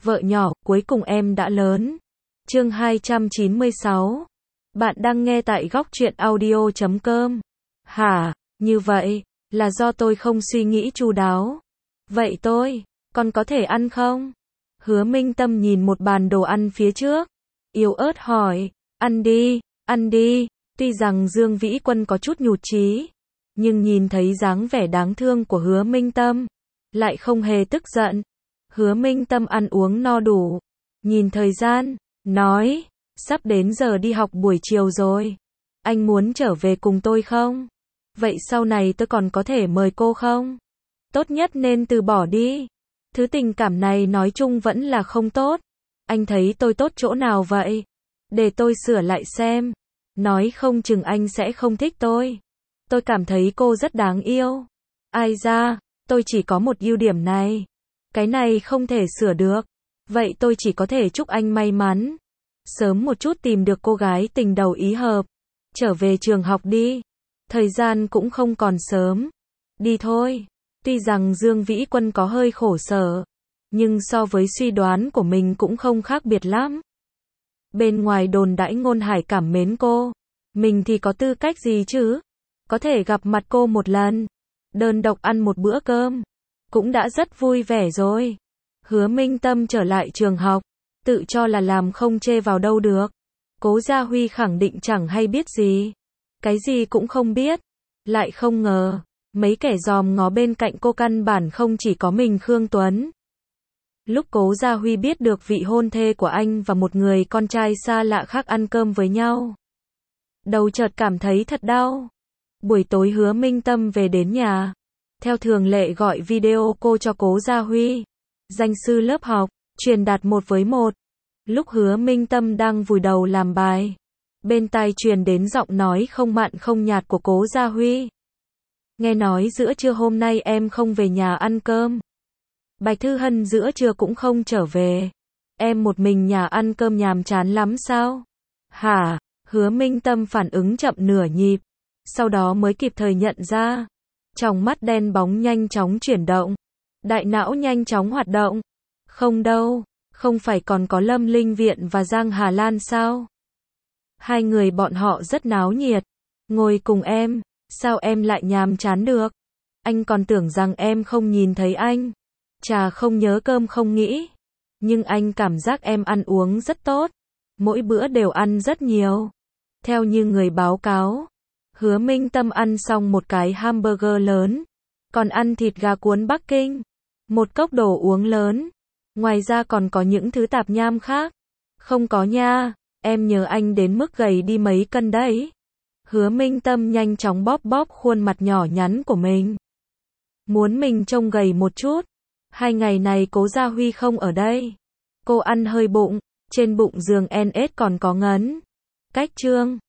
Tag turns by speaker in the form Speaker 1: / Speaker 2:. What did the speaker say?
Speaker 1: Vợ nhỏ, cuối cùng em đã lớn. Chương 296. Bạn đang nghe tại góc truyện audio.com. Hả, như vậy, là do tôi không suy nghĩ chu đáo. Vậy con có thể ăn không? Hứa Minh Tâm nhìn một bàn đồ ăn phía trước, yếu ớt hỏi, ăn đi. Tuy rằng Dương Vĩ Quân có chút nhụt chí, nhưng nhìn thấy dáng vẻ đáng thương của Hứa Minh Tâm, lại không hề tức giận. Hứa Minh Tâm ăn uống no đủ, nhìn thời gian, nói, sắp đến giờ đi học buổi chiều rồi. Anh muốn trở về cùng tôi không? Vậy sau này tôi còn có thể mời cô không? Tốt nhất nên từ bỏ đi. Thứ tình cảm này nói chung vẫn là không tốt. Anh thấy tôi tốt chỗ nào vậy? Để tôi sửa lại xem. Nói không chừng anh sẽ không thích tôi. Tôi cảm thấy cô rất đáng yêu. Ai da, tôi chỉ có một ưu điểm này. Cái này không thể sửa được. Vậy tôi chỉ có thể chúc anh may mắn. Sớm một chút tìm được cô gái tình đầu ý hợp. Trở về trường học đi. Thời gian cũng không còn sớm. Đi thôi. Tuy rằng Dương Vĩ Quân có hơi khổ sở, nhưng so với suy đoán của mình cũng không khác biệt lắm. Bên ngoài đồn đãi ngôn hải cảm mến cô. Mình thì có tư cách gì chứ? Có thể gặp mặt cô một lần. Đơn độc ăn một bữa cơm. Cũng đã rất vui vẻ rồi. Hứa Minh Tâm trở lại trường học. Tự cho là làm không chê vào đâu được. Cố Gia Huy khẳng định chẳng hay biết gì. Cái gì cũng không biết. Lại không ngờ, mấy kẻ dòm ngó bên cạnh cô căn bản không chỉ có mình Khương Tuấn. Lúc Cố Gia Huy biết được vị hôn thê của anh và một người con trai xa lạ khác ăn cơm với nhau, đầu chợt cảm thấy thật đau. Buổi tối Hứa Minh Tâm về đến nhà. Theo thường lệ gọi video cô cho Cố Gia Huy, danh sư lớp học, truyền đạt 1 với 1. Lúc Hứa Minh Tâm đang vùi đầu làm bài, bên tai truyền đến giọng nói không mặn không nhạt của Cố Gia Huy. Nghe nói giữa trưa hôm nay em không về nhà ăn cơm. Bạch Thư Hân giữa trưa cũng không trở về. Em một mình nhà ăn cơm nhàm chán lắm sao? Hả? Hứa Minh Tâm phản ứng chậm nửa nhịp, sau đó mới kịp thời nhận ra. Trong mắt đen bóng nhanh chóng chuyển động. Đại não nhanh chóng hoạt động. Không đâu, không phải còn có Lâm Linh Viện và Giang Hà Lan sao? Hai người bọn họ rất náo nhiệt. Ngồi cùng em, sao em lại nhàm chán được? Anh còn tưởng rằng em không nhìn thấy anh. Trà không nhớ cơm không nghĩ. Nhưng anh cảm giác em ăn uống rất tốt. Mỗi bữa đều ăn rất nhiều. Theo như người báo cáo, Hứa Minh Tâm ăn xong một cái hamburger lớn, còn ăn thịt gà cuốn Bắc Kinh, một cốc đồ uống lớn. Ngoài ra còn có những thứ tạp nham khác. Không có nha, em nhớ anh đến mức gầy đi mấy cân đấy. Hứa Minh Tâm nhanh chóng bóp bóp khuôn mặt nhỏ nhắn của mình. Muốn mình trông gầy một chút. 2 ngày này Cố Gia Huy không ở đây. Cô ăn hơi bụng, trên bụng giường NS còn có ngấn. Cách chương